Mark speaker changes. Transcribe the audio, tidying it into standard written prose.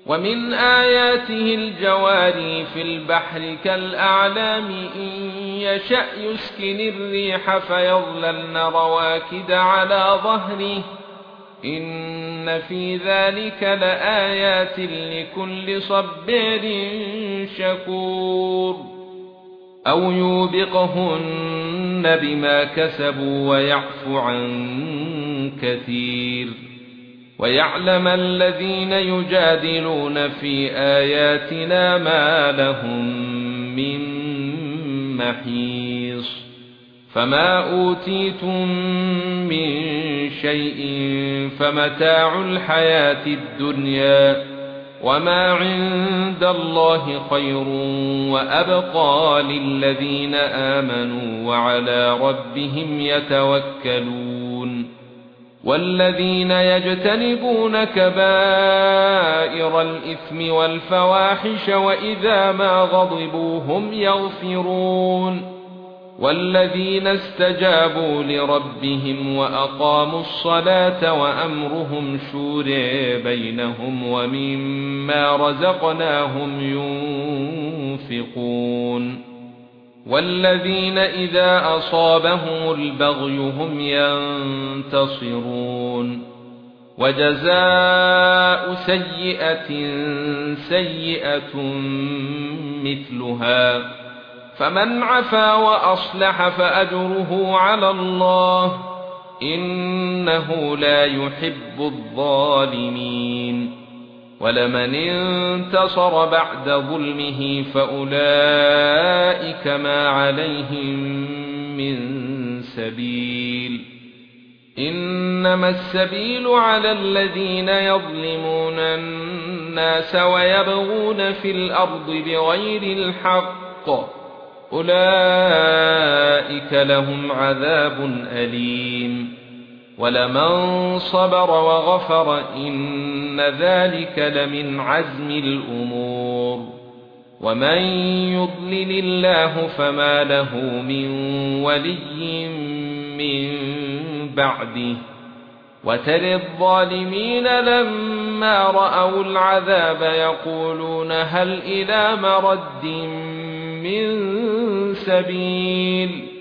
Speaker 1: ومن آياته الجواري في البحر كالأعلام إن يشأ يسكن الريح فيظللن رواكد على ظهره إن في ذلك لآيات لكل صبار شكور أو يوبقهن بما كسبوا ويعفو عن كثير ويعلم الذين يجادلون في آياتنا ما لهم من محيص فما أوتيتم من شيء فمتاع الحياة الدنيا وما عند الله خير وأبقى للذين آمنوا وعلى ربهم يتوكلون والذين يجتنبون كبائر الإثم والفواحش وإذا ما غضبوا هم يغفرون والذين استجابوا لربهم وأقاموا الصلاة وأمرهم شورى بينهم ومما رزقناهم ينفقون والذين إذا أصابهم البغي هم ينتصرون وجزاء سيئة سيئة مثلها فمن عفا وأصلح فأجره على الله إنه لا يحب الظالمين ولمن انتصر بعد ظلمه فأولئك ما عليهم من سبيل إنما السبيل على الذين يظلمون الناس ويبغون في الأرض بغير الحق أولئك لهم عذاب أليم ولمن صبر وغفر إن ذلك لمن عزم الأمور ومن يضلل الله فما له من ولي من بعده وترى الظالمين لما رأوا العذاب يقولون هل إلى مرد من سبيل